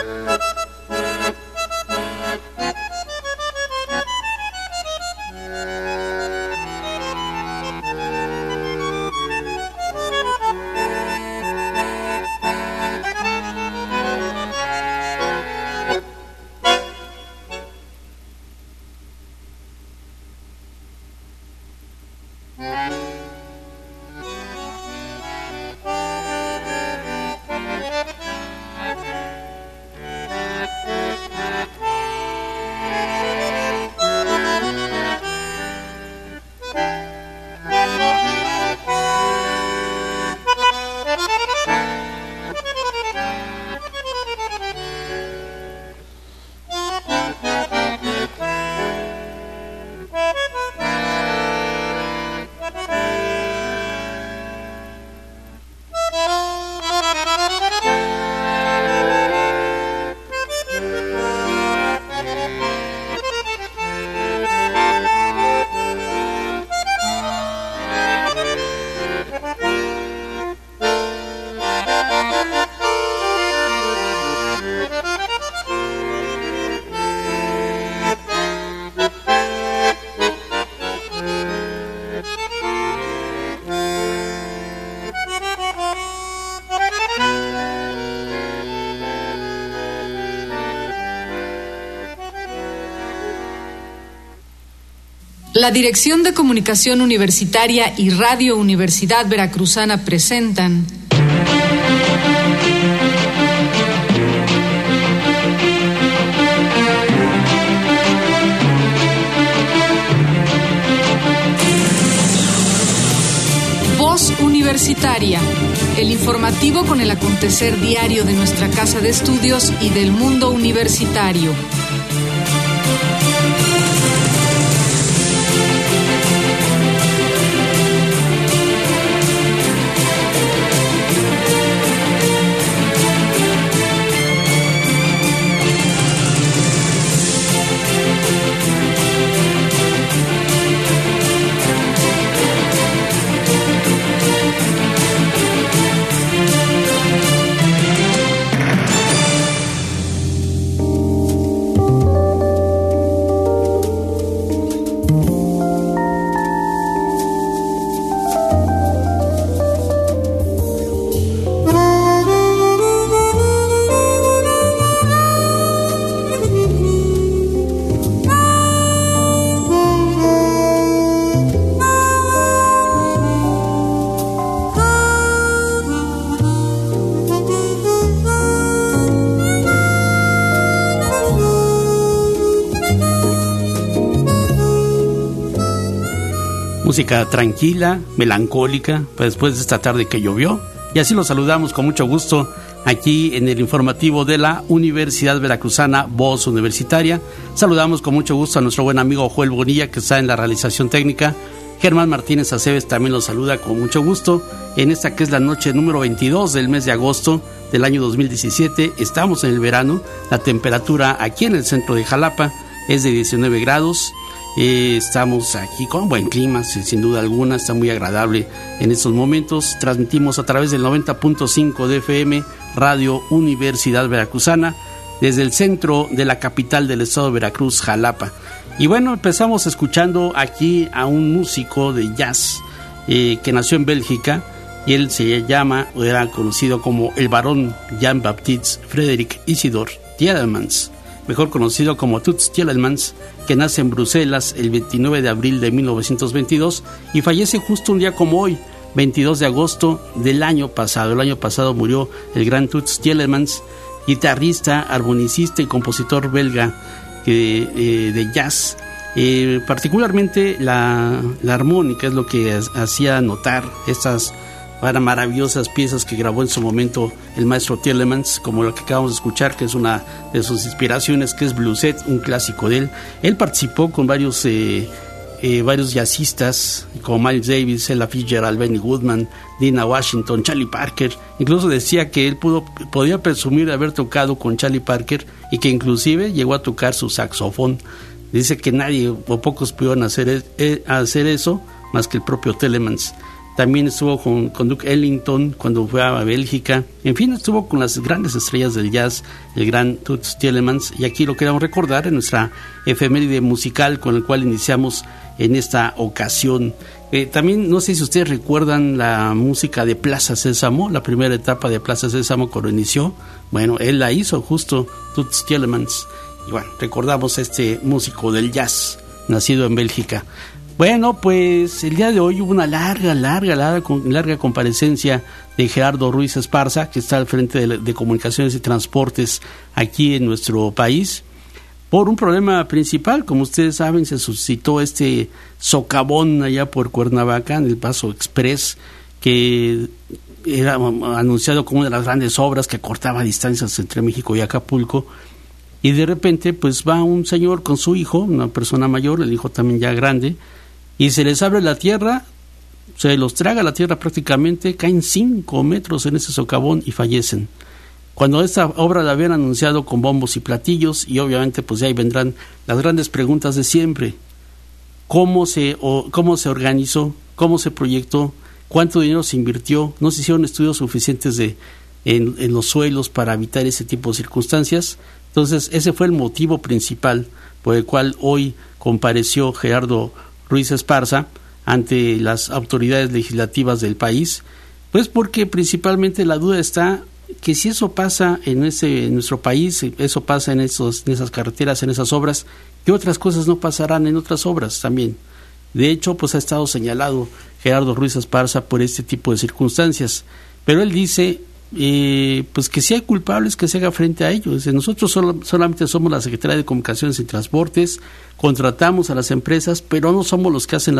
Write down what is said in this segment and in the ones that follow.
La Dirección de Comunicación Universitaria y Radio Universidad Veracruzana presentan Voz Universitaria, el informativo con el acontecer diario de nuestra casa de estudios y del mundo universitario. Música tranquila, melancólica, pues después de esta tarde que llovió. Y así los saludamos con mucho gusto aquí en el informativo de la Universidad Veracruzana, Voz Universitaria. Saludamos con mucho gusto a nuestro buen amigo Joel Bonilla, que está en la realización técnica. Germán Martínez Aceves también los saluda con mucho gusto en esta que es la noche número 22 del mes de agosto del año 2017. Estamos en el verano. La temperatura aquí en el centro de Jalapa es de 19 grados. Estamos aquí con buen clima, sin duda alguna, está muy agradable en estos momentos. Transmitimos a través del 90.5 de FM, Radio Universidad Veracruzana, desde el centro de la capital del estado de Veracruz, Jalapa. Y bueno, empezamos escuchando aquí a un músico de jazz que nació en Bélgica, y él se llama, o era conocido como el barón Jean-Baptiste Frédéric Isidore Tielemans, mejor conocido como Toots Tielemans, que nace en Bruselas el 29 de abril de 1922 y fallece justo un día como hoy, 22 de agosto del año pasado. El año pasado murió el gran Toots Tielemans, guitarrista, armonicista y compositor belga de jazz. Particularmente la armónica es lo que hacía notar estas maravillosas piezas que grabó en su momento el maestro Tielemans, como lo que acabamos de escuchar, que es una de sus inspiraciones, que es Blueset, un clásico de él. Él participó con varios jazzistas como Miles Davis, Ella Fitzgerald, Benny Goodman, Dinah Washington, Charlie Parker. Incluso decía que él podía presumir de haber tocado con Charlie Parker y que inclusive llegó a tocar su saxofón. Dice que nadie o pocos pudieron hacer eso más que el propio Tielemans. también estuvo con Duke Ellington cuando fue a Bélgica, en fin, estuvo con las grandes estrellas del jazz, el gran Toots Thielemans, y aquí lo queremos recordar en nuestra efeméride musical con el cual iniciamos en esta ocasión. También no sé si ustedes recuerdan la música de Plaza Sésamo, la primera etapa de Plaza Sésamo cuando inició. Bueno, él la hizo justo, Toots Thielemans, y bueno, recordamos a este músico del jazz, nacido en Bélgica. Bueno, pues el día de hoy hubo una larga comparecencia de Gerardo Ruiz Esparza, que está al frente de Comunicaciones y Transportes aquí en nuestro país, por un problema principal. Como ustedes saben, se suscitó este socavón allá por Cuernavaca, en el Paso Express, que era anunciado como una de las grandes obras que acortaba distancias entre México y Acapulco. Y de repente pues va un señor con su hijo, una persona mayor, el hijo también ya grande, y se les abre la tierra, se los traga la tierra prácticamente, caen 5 metros en ese socavón y fallecen. Cuando esta obra la habían anunciado con bombos y platillos, y obviamente pues de ahí vendrán las grandes preguntas de siempre: ¿cómo se organizó? ¿Cómo se proyectó? ¿Cuánto dinero se invirtió? ¿No se hicieron estudios suficientes en los suelos para evitar ese tipo de circunstancias? Entonces ese fue el motivo principal por el cual hoy compareció Gerardo Ruiz Esparza ante las autoridades legislativas del país, pues porque principalmente la duda está que si eso pasa en nuestro país, eso pasa en esas carreteras, en esas obras, ¿qué otras cosas no pasarán en otras obras también? De hecho, pues ha estado señalado Gerardo Ruiz Esparza por este tipo de circunstancias, pero él dice pues que si hay culpables, que se haga frente a ellos. Nosotros solamente somos la Secretaría de Comunicaciones y Transportes, contratamos a las empresas, pero no somos los que hacen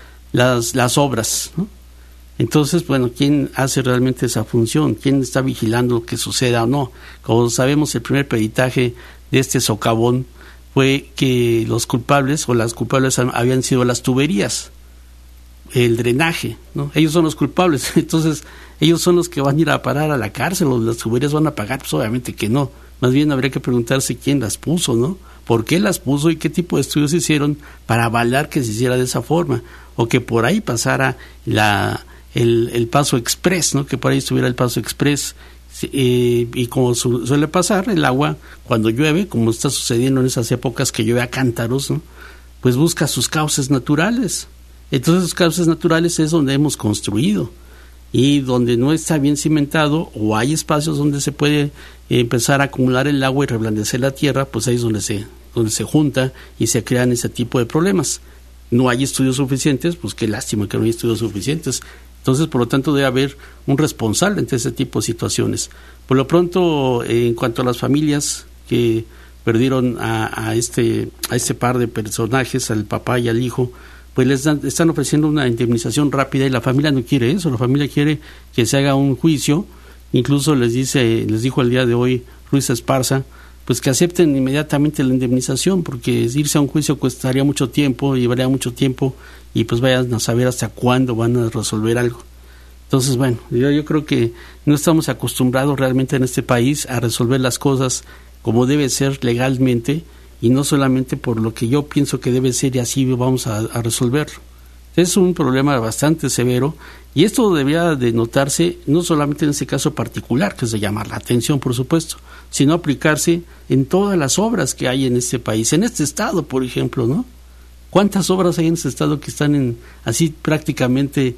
las obras, ¿no? Entonces, bueno, ¿quién hace realmente esa función? ¿Quién está vigilando que suceda o no? Como sabemos, el primer peritaje de este socavón fue que los culpables o las culpables habían sido las tuberías, el drenaje, ¿no? Ellos son los culpables, entonces ellos son los que van a ir a parar a la cárcel, o las tuberías van a pagar. Pues obviamente que no, más bien habría que preguntarse quién las puso, ¿no? ¿Por qué las puso y qué tipo de estudios hicieron para avalar que se hiciera de esa forma? O que por ahí pasara el Paso Express, ¿no? Que por ahí estuviera el Paso Express, y como suele pasar, el agua cuando llueve, como está sucediendo en esas épocas que llueve a cántaros, ¿no? Pues busca sus cauces naturales. Entonces sus cauces naturales es donde hemos construido, y donde no está bien cimentado o hay espacios donde se puede empezar a acumular el agua y reblandecer la tierra, pues ahí es donde se junta y se crean ese tipo de problemas. No hay estudios suficientes, pues qué lástima que no hay estudios suficientes. Entonces, por lo tanto, debe haber un responsable ante ese tipo de situaciones. Por lo pronto, en cuanto a las familias que perdieron a este par de personajes, al papá y al hijo, pues les están ofreciendo una indemnización rápida, y la familia no quiere eso. La familia quiere que se haga un juicio. Incluso les dijo el día de hoy Ruiz Esparza, pues que acepten inmediatamente la indemnización, porque irse a un juicio costaría mucho tiempo, llevaría mucho tiempo, y pues vayan a saber hasta cuándo van a resolver algo. Entonces, bueno, yo creo que no estamos acostumbrados realmente en este país a resolver las cosas como debe ser legalmente, y no solamente por lo que yo pienso que debe ser y así vamos a resolverlo. Es un problema bastante severo, y esto debería de notarse no solamente en ese caso particular, que es de llamar la atención, por supuesto, sino aplicarse en todas las obras que hay en este país, en este estado, por ejemplo, ¿no? ¿Cuántas obras hay en este estado que están así prácticamente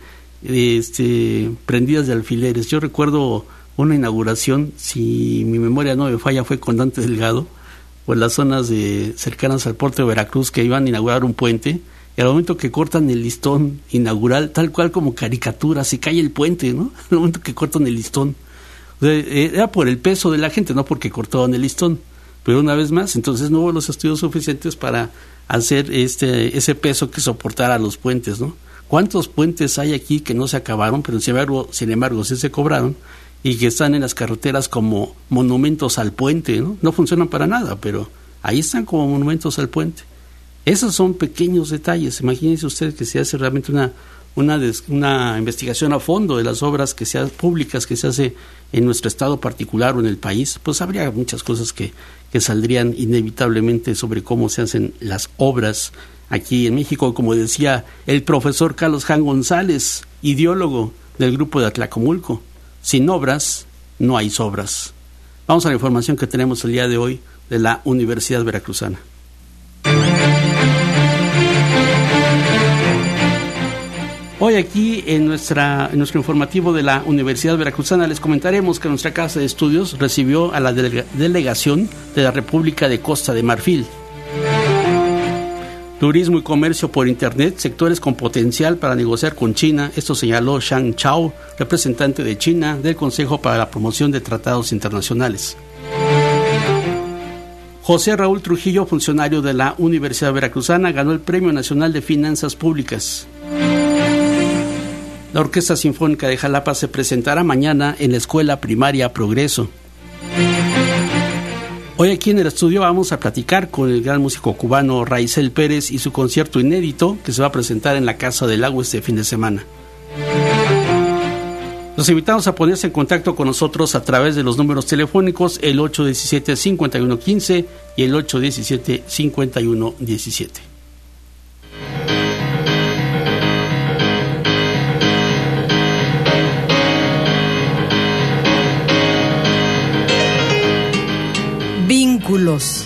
prendidas de alfileres? Yo recuerdo una inauguración, si mi memoria no me falla, fue con Dante Delgado, o en las zonas cercanas al puerto de Veracruz, que iban a inaugurar un puente, y al momento que cortan el listón inaugural, tal cual como caricatura, se cae el puente, ¿no? Al momento que cortan el listón. O sea, era por el peso de la gente, no porque cortaban el listón. Pero una vez más, entonces no hubo los estudios suficientes para hacer ese peso que soportara los puentes, ¿no? ¿Cuántos puentes hay aquí que no se acabaron, pero sin embargo sí se cobraron, y que están en las carreteras como monumentos al puente, ¿no? No funcionan para nada, pero ahí están como monumentos al puente. Esos son pequeños detalles. Imagínense ustedes que se hace realmente una investigación a fondo de las obras públicas que se hace en nuestro estado particular o en el país, pues habría muchas cosas que saldrían inevitablemente sobre cómo se hacen las obras aquí en México. Como decía el profesor Carlos Jan González, ideólogo del grupo de Atlacomulco. Sin obras, no hay sobras. Vamos a la información que tenemos el día de hoy de la Universidad Veracruzana. Hoy aquí en nuestro informativo de la Universidad Veracruzana les comentaremos que nuestra casa de estudios recibió a la delegación de la República de Costa de Marfil. Turismo y comercio por Internet, sectores con potencial para negociar con China. Esto señaló Shang Chao, representante de China del Consejo para la Promoción de Tratados Internacionales. José Raúl Trujillo, funcionario de la Universidad Veracruzana, ganó el Premio Nacional de Finanzas Públicas. La Orquesta Sinfónica de Jalapa se presentará mañana en la Escuela Primaria Progreso. Hoy aquí en el estudio vamos a platicar con el gran músico cubano Raizel Pérez y su concierto inédito que se va a presentar en la Casa del Lago este fin de semana. Los invitamos a ponerse en contacto con nosotros a través de los números telefónicos el 817-5115 y el 817-5117. Vínculos.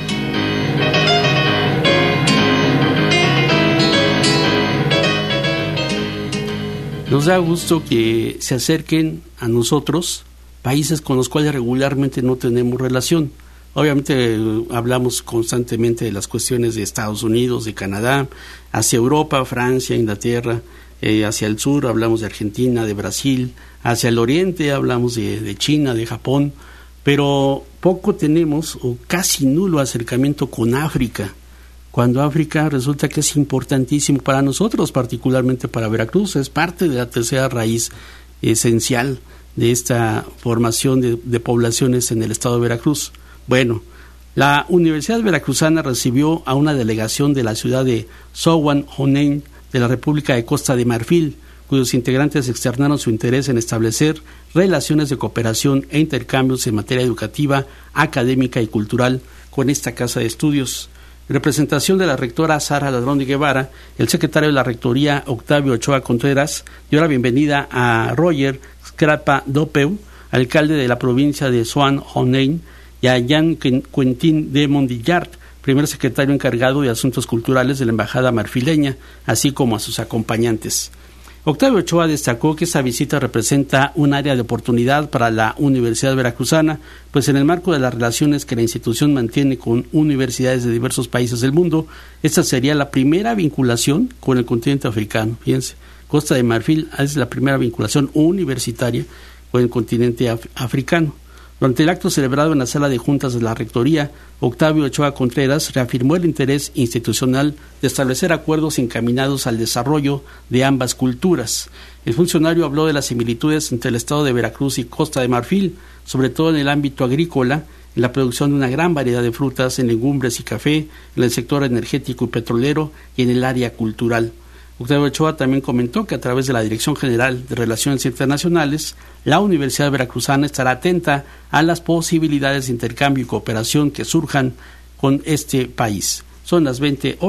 Nos da gusto que se acerquen a nosotros países con los cuales regularmente no tenemos relación. Obviamente hablamos constantemente de las cuestiones de Estados Unidos, de Canadá, hacia Europa, Francia, Inglaterra, hacia el sur hablamos de Argentina, de Brasil, hacia el oriente hablamos de China, de Japón, pero poco tenemos o casi nulo acercamiento con África, cuando África resulta que es importantísimo para nosotros, particularmente para Veracruz, es parte de la tercera raíz esencial de esta formación de poblaciones en el estado de Veracruz. Bueno, la Universidad Veracruzana recibió a una delegación de la ciudad de Sowan-Honein de la República de Costa de Marfil, cuyos integrantes externaron su interés en establecer relaciones de cooperación e intercambios en materia educativa, académica y cultural con esta casa de estudios. En representación de la rectora Sara Ladrón de Guevara, el secretario de la Rectoría, Octavio Ochoa Contreras, dio la bienvenida a Roger Scrapa Dopeu, alcalde de la provincia de Sowan-Honein, y a Jean Quentin de Mondillard, primer secretario encargado de Asuntos Culturales de la Embajada Marfileña, así como a sus acompañantes. Octavio Ochoa destacó que esta visita representa un área de oportunidad para la Universidad Veracruzana, pues en el marco de las relaciones que la institución mantiene con universidades de diversos países del mundo, esta sería la primera vinculación con el continente africano. Fíjense, Costa de Marfil es la primera vinculación universitaria con el continente africano. Durante el acto celebrado en la sala de juntas de la Rectoría, Octavio Ochoa Contreras reafirmó el interés institucional de establecer acuerdos encaminados al desarrollo de ambas culturas. El funcionario habló de las similitudes entre el estado de Veracruz y Costa de Marfil, sobre todo en el ámbito agrícola, en la producción de una gran variedad de frutas, en legumbres y café, en el sector energético y petrolero y en el área cultural. Octavio Ochoa también comentó que a través de la Dirección General de Relaciones Internacionales, la Universidad Veracruzana estará atenta a las posibilidades de intercambio y cooperación que surjan con este país. Son las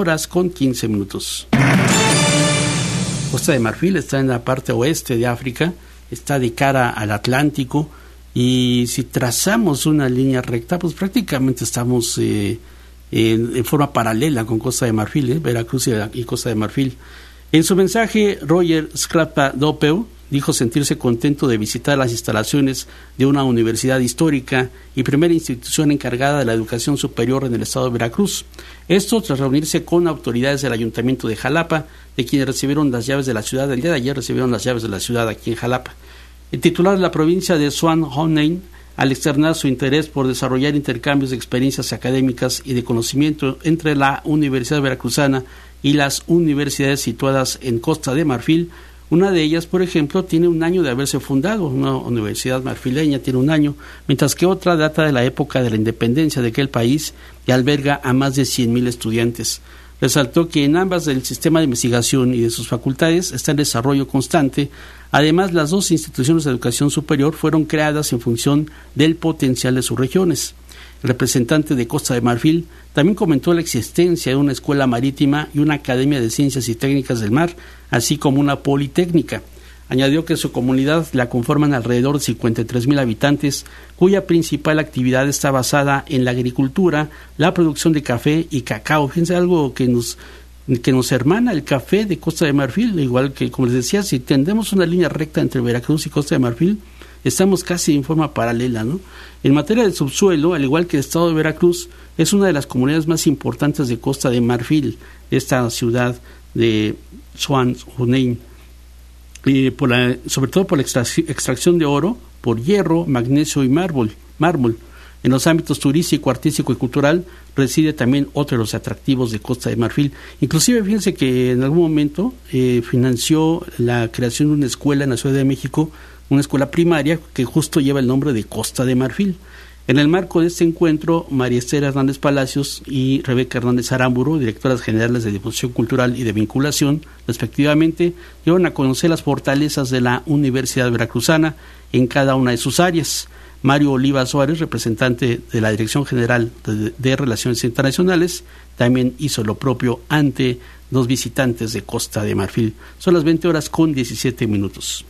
20:15. Costa de Marfil está en la parte oeste de África, está de cara al Atlántico, y si trazamos una línea recta, pues prácticamente estamos en forma paralela con Costa de Marfil, Veracruz y Costa de Marfil. En su mensaje, Roger Scrapa Dopeu dijo sentirse contento de visitar las instalaciones de una universidad histórica y primera institución encargada de la educación superior en el estado de Veracruz. Esto tras reunirse con autoridades del Ayuntamiento de Jalapa, de quienes recibieron las llaves de la ciudad. El día de ayer recibieron las llaves de la ciudad aquí en Jalapa. El titular de la provincia de Sowan-Honein, al externar su interés por desarrollar intercambios de experiencias académicas y de conocimiento entre la Universidad Veracruzana y las universidades situadas en Costa de Marfil. Una de ellas, por ejemplo, tiene un año de haberse fundado, una universidad marfileña tiene un año, mientras que otra data de la época de la independencia de aquel país y alberga a más de 100,000 estudiantes. Resaltó que en ambas del sistema de investigación y de sus facultades está en desarrollo constante. Además, las dos instituciones de educación superior fueron creadas en función del potencial de sus regiones. El representante de Costa de Marfil también comentó la existencia de una escuela marítima y una academia de ciencias y técnicas del mar, así como una politécnica. Añadió que su comunidad la conforman alrededor de 53,000 habitantes, cuya principal actividad está basada en la agricultura, la producción de café y cacao. Fíjense, algo que nos hermana el café de Costa de Marfil, igual que, como les decía, si tendemos una línea recta entre Veracruz y Costa de Marfil, estamos casi en forma paralela, ¿no? En materia de subsuelo, al igual que el estado de Veracruz, es una de las comunidades más importantes de Costa de Marfil, esta ciudad de Swan-Junein, sobre todo por la extracción de oro, por hierro, magnesio y mármol. En los ámbitos turístico, artístico y cultural reside también otro de los atractivos de Costa de Marfil. Inclusive, fíjense que en algún momento financió la creación de una escuela en la Ciudad de México, una escuela primaria que justo lleva el nombre de Costa de Marfil. En el marco de este encuentro, María Esther Hernández Palacios y Rebeca Hernández Aramburu, directoras generales de Difusión Cultural y de Vinculación, respectivamente, dieron a conocer las fortalezas de la Universidad Veracruzana en cada una de sus áreas. Mario Oliva Suárez, representante de la Dirección General de Relaciones Internacionales, también hizo lo propio ante los visitantes de Costa de Marfil. Son las 20:17.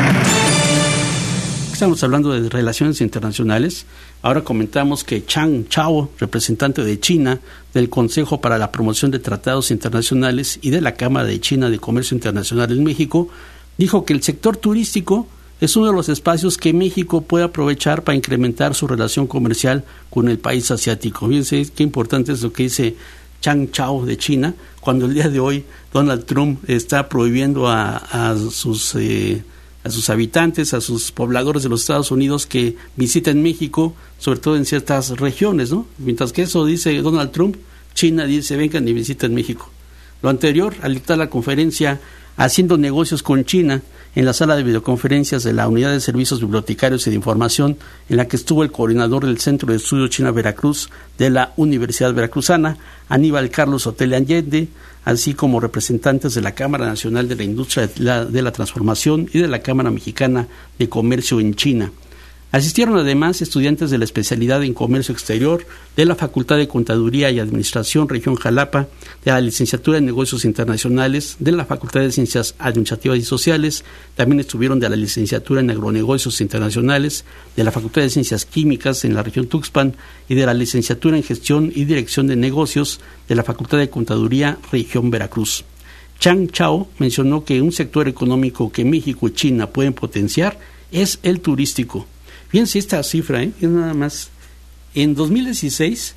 Estamos hablando de relaciones internacionales. Ahora comentamos que Chang Chao, representante de China del Consejo para la Promoción de Tratados Internacionales y de la Cámara de China de Comercio Internacional en México, dijo que el sector turístico es uno de los espacios que México puede aprovechar para incrementar su relación comercial con el país asiático. Fíjense qué importante es lo que dice Chang Chao de China, cuando el día de hoy Donald Trump está prohibiendo a sus habitantes, a sus pobladores de los Estados Unidos que visiten México, sobre todo en ciertas regiones, ¿no? Mientras que eso dice Donald Trump, China dice vengan y visiten México. Lo anterior, al dictar la conferencia Haciendo negocios con China, en la sala de videoconferencias de la Unidad de Servicios Bibliotecarios y de Información, en la que estuvo el coordinador del Centro de Estudio China-Veracruz de la Universidad Veracruzana, Aníbal Carlos Otele Allende, así como representantes de la Cámara Nacional de la Industria de la Transformación y de la Cámara Mexicana de Comercio en China. Asistieron además estudiantes de la especialidad en Comercio Exterior, de la Facultad de Contaduría y Administración Región Jalapa, de la Licenciatura en Negocios Internacionales, de la Facultad de Ciencias Administrativas y Sociales, también estuvieron de la Licenciatura en Agronegocios Internacionales, de la Facultad de Ciencias Químicas en la región Tuxpan y de la Licenciatura en Gestión y Dirección de Negocios de la Facultad de Contaduría Región Veracruz. Chang Chao mencionó que un sector económico que México y China pueden potenciar es el turístico. Fíjense esta cifra, es nada más. En 2016,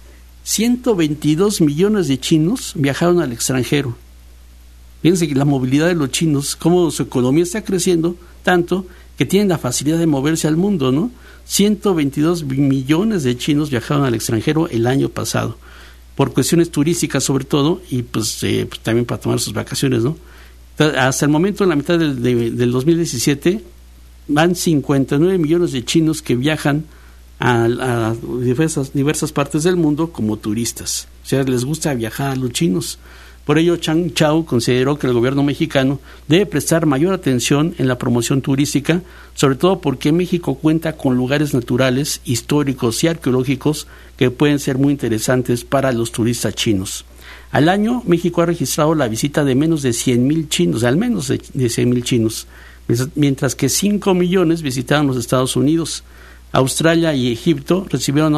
122 millones de chinos viajaron al extranjero. Fíjense que la movilidad de los chinos, cómo su economía está creciendo tanto que tienen la facilidad de moverse al mundo, ¿no? 122 millones de chinos viajaron al extranjero el año pasado, por cuestiones turísticas sobre todo, y pues también para tomar sus vacaciones, ¿no? Hasta el momento, en la mitad del 2017, van 59 millones de chinos que viajan a diversas partes del mundo como turistas. O sea, les gusta viajar a los chinos. Por ello, Chang Chao consideró que el gobierno mexicano debe prestar mayor atención en la promoción turística, sobre todo porque México cuenta con lugares naturales, históricos y arqueológicos que pueden ser muy interesantes para los turistas chinos. Al año, México ha registrado la visita de menos de 100,000 chinos, al menos de 100,000 chinos, mientras que 5 millones visitaron los Estados Unidos. Australia y Egipto recibieron a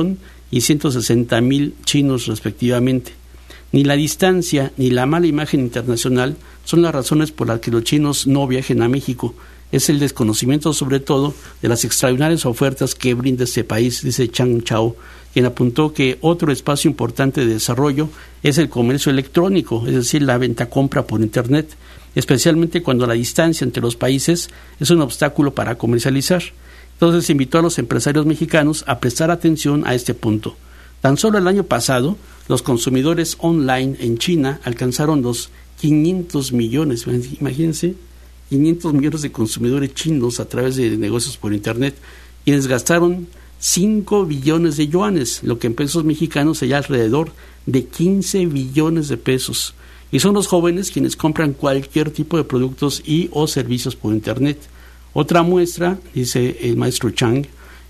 1,160,000 chinos respectivamente. Ni la distancia ni la mala imagen internacional son las razones por las que los chinos no viajen a México. Es el desconocimiento sobre todo de las extraordinarias ofertas que brinda este país, dice Chang Chao, quien apuntó que otro espacio importante de desarrollo es el comercio electrónico, es decir, la venta-compra por Internet, especialmente cuando la distancia entre los países es un obstáculo para comercializar. Entonces invitó a los empresarios mexicanos a prestar atención a este punto. Tan solo el año pasado, los consumidores online en China alcanzaron los 500 millones, imagínense, 500 millones de consumidores chinos a través de negocios por Internet, quienes gastaron 5 billones de yuanes, lo que en pesos mexicanos sería alrededor de 15 billones de pesos. Y son los jóvenes quienes compran cualquier tipo de productos y o servicios por Internet. Otra muestra, dice el maestro Chang,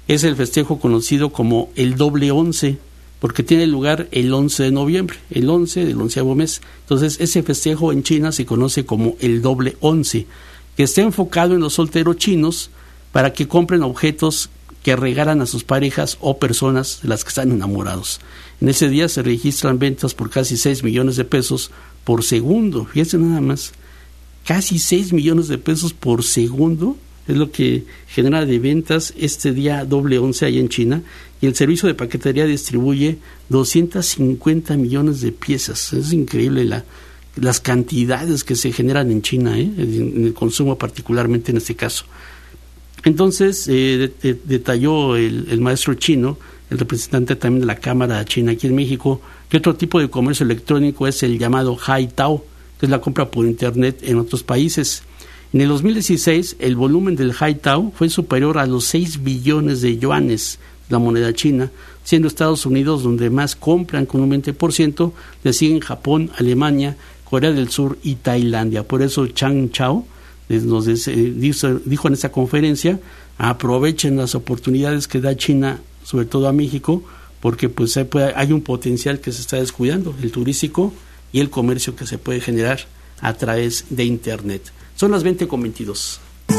es el festejo conocido como el doble 11, porque tiene lugar el 11 de noviembre, el 11 del 11º mes. Entonces, ese festejo en China se conoce como el doble 11, que está enfocado en los solteros chinos para que compren objetos que regalan a sus parejas o personas de las que están enamorados. En ese día se registran ventas por casi 6 millones de pesos por segundo. Fíjense nada más, casi 6 millones de pesos por segundo es lo que genera de ventas este día doble 11 allá en China, y el servicio de paquetería distribuye 250 millones de piezas. Es increíble las cantidades que se generan en China, en el consumo particularmente en este caso. Entonces detalló el maestro chino, el representante también de la Cámara China aquí en México, que otro tipo de comercio electrónico es el llamado Haitao, que es la compra por internet en otros países. En el 2016, el volumen del Haitao fue superior a los 6 billones de yuanes, la moneda china, siendo Estados Unidos donde más compran con un 20%, le siguen Japón, Alemania, Corea del Sur y Tailandia. Por eso Chang Chao nos dijo en esta conferencia: aprovechen las oportunidades que da China, sobre todo a México, porque pues hay un potencial que se está descuidando, el turístico y el comercio que se puede generar a través de internet. Son las 20:22.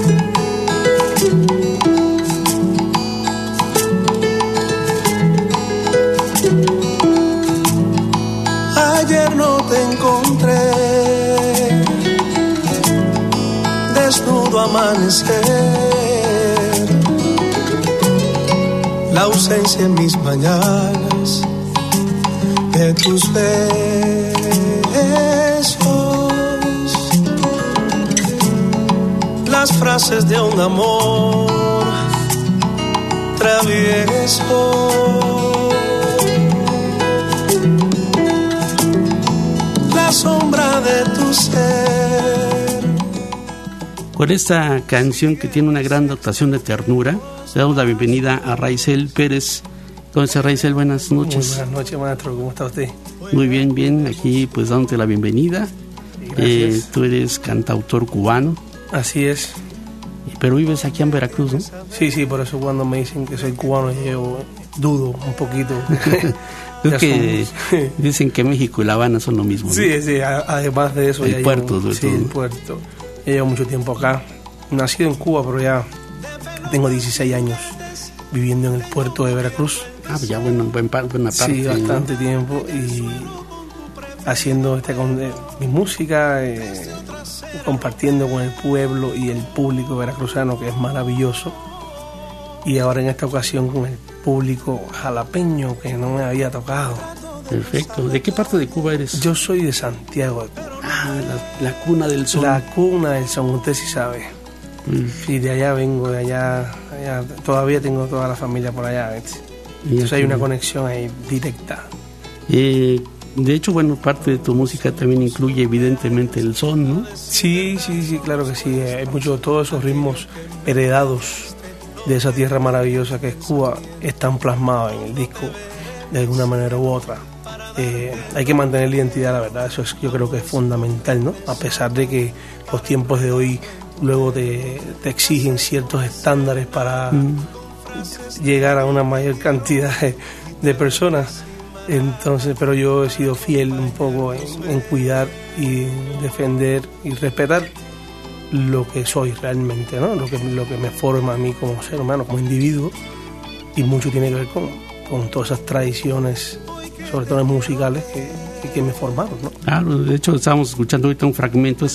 Ayer no te encontré, desnudo amanecer, la ausencia en mis mañanas de tus besos, las frases de un amor travieso, la sombra de tu ser. Con esta canción, que tiene una gran dotación de ternura, le damos la bienvenida a Raizel Pérez. Entonces, Raizel, buenas noches. Muy buenas noches, maestro. ¿Cómo está usted? Muy bien, bien. Aquí pues dándote la bienvenida. Gracias. Tú eres cantautor cubano. Así es. Pero vives aquí en Veracruz, ¿no? Sí, por eso cuando me dicen que soy cubano yo dudo un poquito. Es que dicen que México y La Habana son lo mismo, ¿no? Sí, además de eso. El puerto, llevo, sí, el puerto. Ya llevo mucho tiempo acá. Nacido en Cuba, pero ya tengo 16 años viviendo en el puerto de Veracruz. Ya buena parte. Sí, bastante, ¿no? Tiempo. Y haciendo mi música, compartiendo con el pueblo y el público veracruzano, que es maravilloso. Y ahora en esta ocasión con el público jalapeño, que no me había tocado. Perfecto. ¿De qué parte de Cuba eres? Yo soy de Santiago de Cuba. La cuna del son. La cuna del son, usted sí sabe. Sí, de allá vengo, de allá todavía tengo toda la familia por allá, ¿ves? Entonces hay una conexión ahí directa. De hecho, bueno, parte de tu música también incluye evidentemente el son, ¿no? Sí, claro que sí. Hay todos esos ritmos heredados de esa tierra maravillosa que es Cuba, están plasmados en el disco de alguna manera u otra. Hay que mantener la identidad, la verdad, eso yo creo que es fundamental, ¿no? A pesar de que los tiempos de hoy luego te exigen ciertos estándares para llegar a una mayor cantidad de personas. Entonces, pero yo he sido fiel un poco en cuidar y defender y respetar lo que soy realmente, ¿no? Lo que me forma a mí como ser humano, como individuo, y mucho tiene que ver con todas esas tradiciones, sobre todo musicales, que me formaron, ¿no? Claro, de hecho estábamos escuchando ahorita un fragmento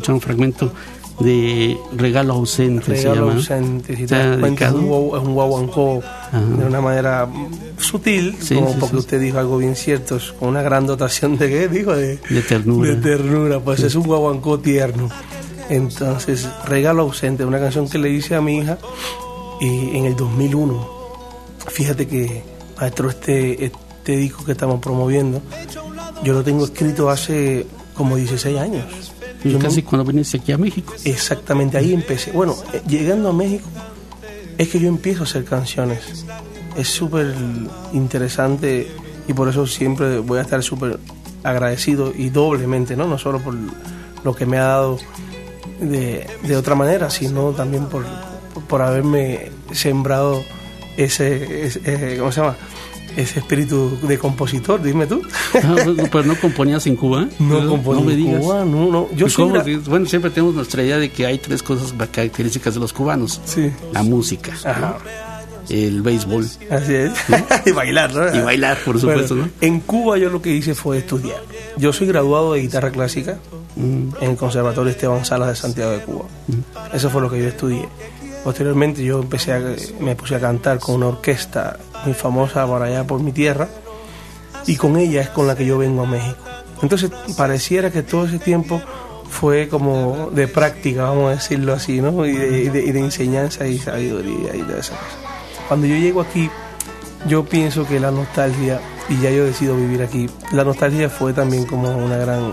de Regalo Ausente. Regalo Ausente, si te das cuenta, es un guaguancó de una manera sutil, porque usted dijo algo bien cierto, con una gran dotación de, ¿qué dijo? De ternura. De ternura, pues es un guaguancó tierno. Entonces, Regalo Ausente, una canción que le hice a mi hija en el 2001. Fíjate que, maestro, este disco que estamos promoviendo, yo lo tengo escrito hace como 16 años. Casi cuando viniste aquí a México. Exactamente, ahí empecé. Bueno, llegando a México es que yo empiezo a hacer canciones. Es súper interesante y por eso siempre voy a estar súper agradecido, y doblemente, ¿no? No solo por lo que me ha dado de otra manera, sino también por haberme sembrado ¿cómo se llama? Ese espíritu de compositor, dime tú. Pero no componías en Cuba. No componía en Cuba, no. Yo soy bueno, siempre tenemos nuestra idea de que hay 3 cosas características de los cubanos. Sí. La música, ajá, el béisbol. Así es. ¿No? Y bailar, ¿no? Y bailar, por supuesto, bueno, ¿no? En Cuba yo lo que hice fue estudiar. Yo soy graduado de guitarra clásica en el Conservatorio Esteban Salas de Santiago de Cuba. Eso fue lo que yo estudié. Posteriormente yo me puse a cantar con una orquesta muy famosa por allá por mi tierra, y con ella es con la que yo vengo a México. Entonces pareciera que todo ese tiempo fue como de práctica, vamos a decirlo así, ¿no? Y de enseñanza y sabiduría y de esas cosas. Cuando yo llego aquí, yo pienso que la nostalgia, y ya yo decido vivir aquí, la nostalgia fue también como una gran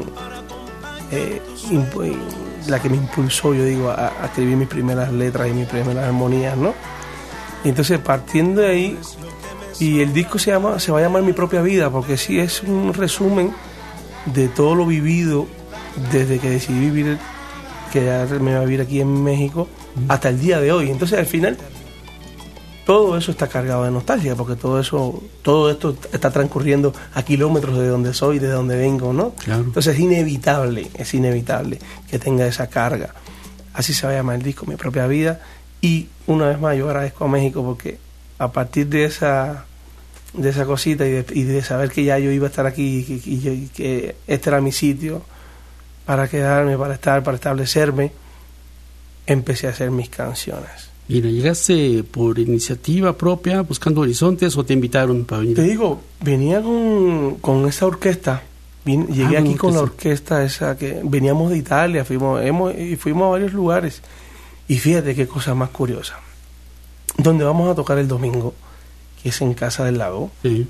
la que me impulsó, yo digo, a escribir mis primeras letras y mis primeras armonías, ¿no? Y entonces, partiendo de ahí, y el disco se va a llamar Mi Propia Vida, porque sí es un resumen de todo lo vivido desde que decidí quedarme a vivir aquí en México hasta el día de hoy. Entonces, al final, todo eso está cargado de nostalgia, porque todo esto está transcurriendo a kilómetros de donde soy, de donde vengo, ¿no? Claro. Entonces es inevitable que tenga esa carga. Así se va a llamar el disco, Mi Propia Vida. Y una vez más yo agradezco a México, porque a partir de esa cosita y de saber que ya yo iba a estar aquí y que este era mi sitio para quedarme, para establecerme, empecé a hacer mis canciones. Mira, ¿llegaste por iniciativa propia, buscando horizontes, o te invitaron para venir? Te digo, venía con esa orquesta. Llegué aquí con la orquesta esa que veníamos de Italia, fuimos a varios lugares. Y fíjate qué cosa más curiosa. Donde vamos a tocar el domingo, que es en Casa del Lago, sí,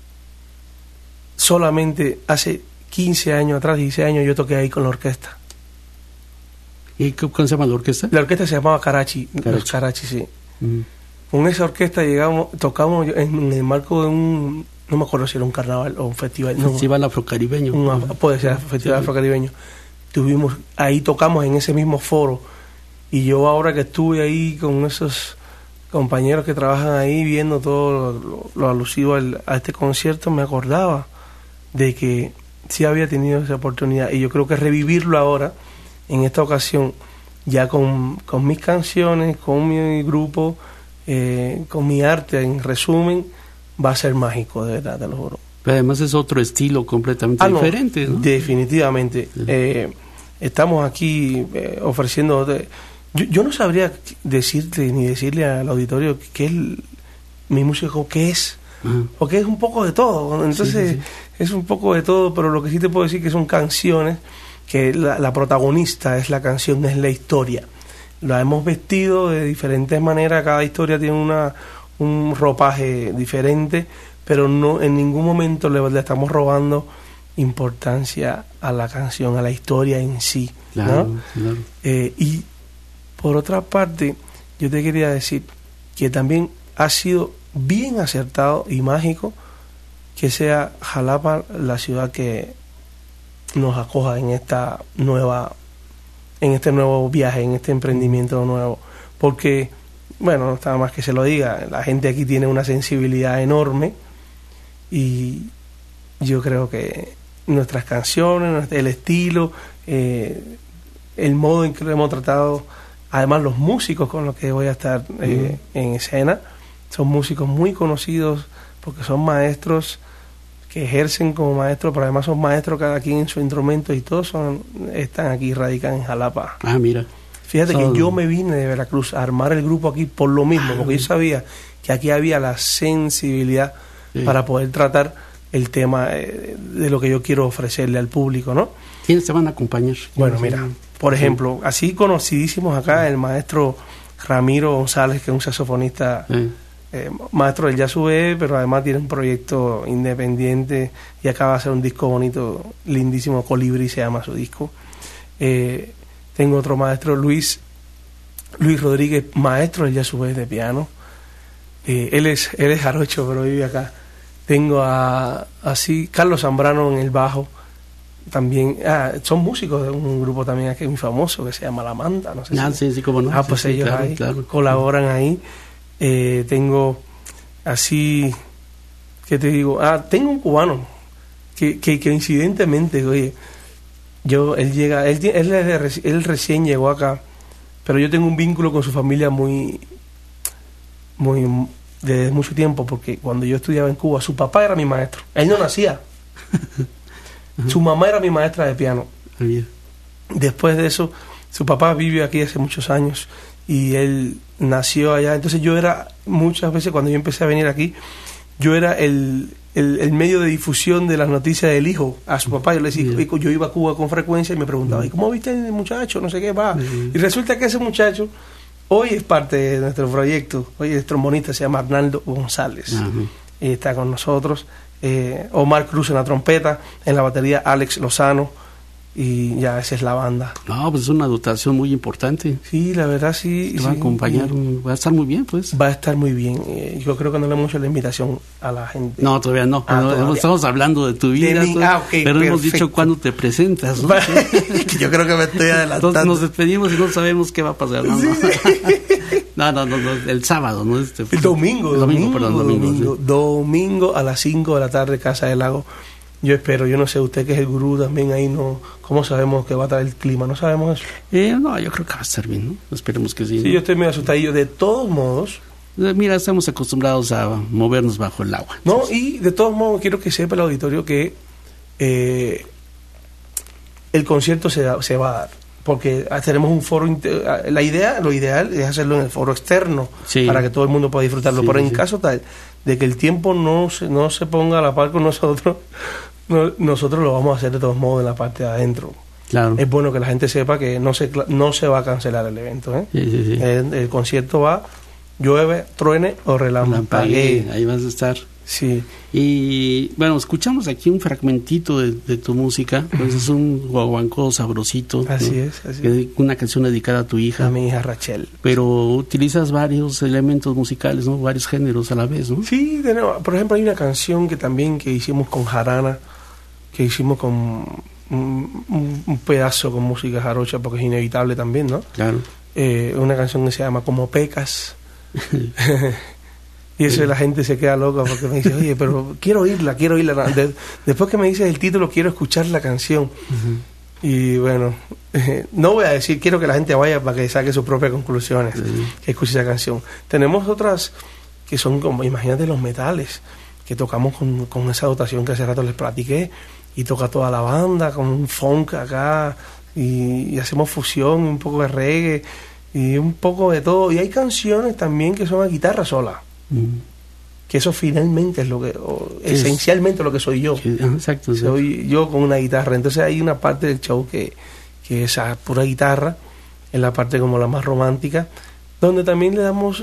solamente hace 15 años atrás, 16 años, yo toqué ahí con la orquesta. ¿Y cómo se llama la orquesta? La orquesta se llamaba Karachi. Los Karachi, sí. Con esa orquesta tocamos en el marco de no me acuerdo si era un carnaval o un festival. Festival afrocaribeño. Puede ser, festival afrocaribeño. Ahí tocamos en ese mismo foro. Y yo ahora que estuve ahí con esos compañeros que trabajan ahí, viendo todo lo alusivo a este concierto, me acordaba de que sí había tenido esa oportunidad. Y yo creo que revivirlo ahora, en esta ocasión, ya con mis canciones, con mi grupo, con mi arte, en resumen, va a ser mágico, de verdad, te lo juro. Pero además es otro estilo completamente diferente, ¿no? Definitivamente. Sí. Estamos aquí ofreciendo... Yo no sabría decirte ni decirle al auditorio qué es mi músico, qué es, porque es un poco de todo. Entonces, es un poco de todo, pero lo que sí te puedo decir que son canciones que la protagonista es la canción, es la historia. La hemos vestido de diferentes maneras, cada historia tiene un ropaje diferente, pero no en ningún momento le estamos robando importancia a la canción, a la historia en sí, claro, ¿no? Claro. Y por otra parte, yo te quería decir que también ha sido bien acertado y mágico que sea Jalapa la ciudad que nos acoja en este nuevo viaje, en este emprendimiento nuevo, porque, bueno, no está más que se lo diga, la gente aquí tiene una sensibilidad enorme, y yo creo que nuestras canciones, el estilo, el modo en que lo hemos tratado, además los músicos con los que voy a estar en escena, son músicos muy conocidos porque son maestros que ejercen como maestros, pero además son maestros cada quien en su instrumento, y todos están aquí, radican en Jalapa. Ah, mira. Fíjate que yo me vine de Veracruz a armar el grupo aquí por lo mismo, porque yo sabía que aquí había la sensibilidad para poder tratar el tema de lo que yo quiero ofrecerle al público, ¿no? ¿Quiénes te van a acompañar? Bueno, mira, por ejemplo, así conocidísimos acá, el maestro Ramiro González, que es un saxofonista, maestro del Yasubé, pero además tiene un proyecto independiente y acaba de hacer un disco bonito, lindísimo, Colibrí se llama su disco. Tengo otro maestro, Luis Rodríguez, maestro del Yasubé de piano. Él es jarocho, pero vive acá. Tengo así Carlos Zambrano en el bajo. También son músicos de un grupo también aquí muy famoso que se llama La Manta, no sé sí, cómo no. Pues sí, ellos claro, ahí claro, colaboran ahí. Tengo así, ¿qué te digo? Tengo un cubano que incidentemente, oye, él recién llegó acá, pero yo tengo un vínculo con su familia muy desde mucho tiempo, porque cuando yo estudiaba en Cuba, su papá era mi maestro. Él no nacía. Su mamá era mi maestra de piano. Después de eso, su papá vive aquí hace muchos años y él nació allá. Entonces yo era, muchas veces cuando yo empecé a venir aquí, yo era el medio de difusión de las noticias del hijo a su papá. Yo le decía, yo iba a Cuba con frecuencia y me preguntaba, ¿y cómo viste el muchacho? No sé qué, va. Y resulta que ese muchacho hoy es parte de nuestro proyecto. Hoy es trombonista, se llama Arnaldo González. Y está con nosotros. Omar Cruz en la trompeta, en la batería Alex Lozano, y ya esa es la banda. No, pues es una dotación muy importante. Sí, la verdad sí. Te va a acompañar, va a estar muy bien, pues. Va a estar muy bien. Yo creo que no le hemos hecho la invitación a la gente. No, todavía no. Todavía. Estamos hablando de tu vida, okay, pero hemos dicho cuándo te presentas, ¿no? Yo creo que me estoy adelantando. Entonces nos despedimos y no sabemos qué va a pasar, ¿no? Sí. No, el sábado, ¿no? El domingo a las 5 de la tarde, Casa del Lago. Yo espero, yo no sé, usted que es el gurú también ahí, no, ¿cómo sabemos que va a estar el clima? ¿No sabemos eso? No, yo creo que va a estar bien, ¿no? Esperemos que sí. Sí, ¿no? Yo estoy medio asustadillo. De todos modos... Mira, estamos acostumbrados a movernos bajo el agua. No, y de todos modos quiero que sepa el auditorio que el concierto se va a dar. Porque tenemos un foro, lo ideal es hacerlo en el foro externo, para que todo el mundo pueda disfrutarlo. Pero en caso tal de que el tiempo no se ponga a la par con nosotros, nosotros lo vamos a hacer de todos modos en la parte de adentro. Claro. Es bueno que la gente sepa que no se va a cancelar el evento, ¿eh? Sí. El concierto va, llueve, truene o relampaguee. Ahí vas a estar. Sí. Y bueno, escuchamos aquí un fragmentito de tu música, pues es un guaguancó sabrosito. Así ¿no? es. Una canción dedicada a tu hija. A mi hija Rachel. Pero utilizas varios elementos musicales, ¿no? Varios géneros a la vez, ¿no? Sí, por ejemplo hay una canción que hicimos con jarana, que hicimos con un pedazo con música jarocha, porque es inevitable también, ¿no? Claro. Una canción que se llama Como Pecas. Y eso la gente se queda loca porque me dice, oye, pero quiero oírla. Después que me dices el título, quiero escuchar la canción. Y bueno, no voy a decir, quiero que la gente vaya para que saque sus propias conclusiones, que escuche esa canción. Tenemos otras que son como, imagínate, los metales, que tocamos con esa dotación que hace rato les platiqué, y toca toda la banda con un funk acá, y hacemos fusión, un poco de reggae, y un poco de todo. Y hay canciones también que son a guitarra sola. Que eso finalmente es esencialmente lo que soy yo. Exacto. Soy yo con una guitarra. Entonces hay una parte del show que es a pura guitarra, en la parte como la más romántica, donde también le damos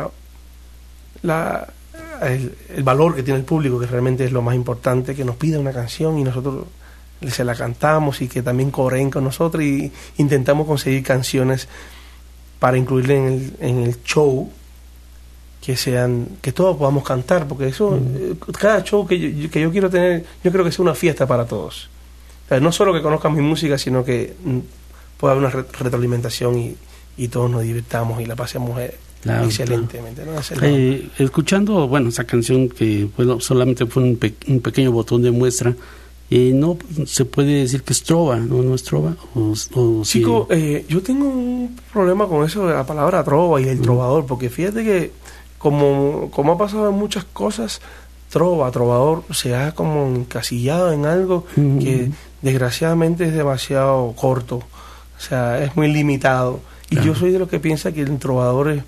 el valor que tiene el público, que realmente es lo más importante, que nos pide una canción y nosotros se la cantamos, y que también coreen con nosotros, y intentamos conseguir canciones para incluirle en el show, que todos podamos cantar, porque eso, cada show que yo quiero tener, yo creo que sea una fiesta para todos. O sea, no solo que conozcan mi música, sino que pueda haber una retroalimentación y todos nos divirtamos y la pasemos excelentemente. Claro. ¿No? Escuchando, esa canción que solamente fue un pequeño botón de muestra, no se puede decir que es trova, ¿no es trova? Chico, yo tengo un problema con eso de la palabra trova y el trovador, porque fíjate que como ha pasado en muchas cosas, trovador se ha como encasillado en algo que desgraciadamente es demasiado corto, o sea, es muy limitado. Y yo soy de los que piensa que el trovador es,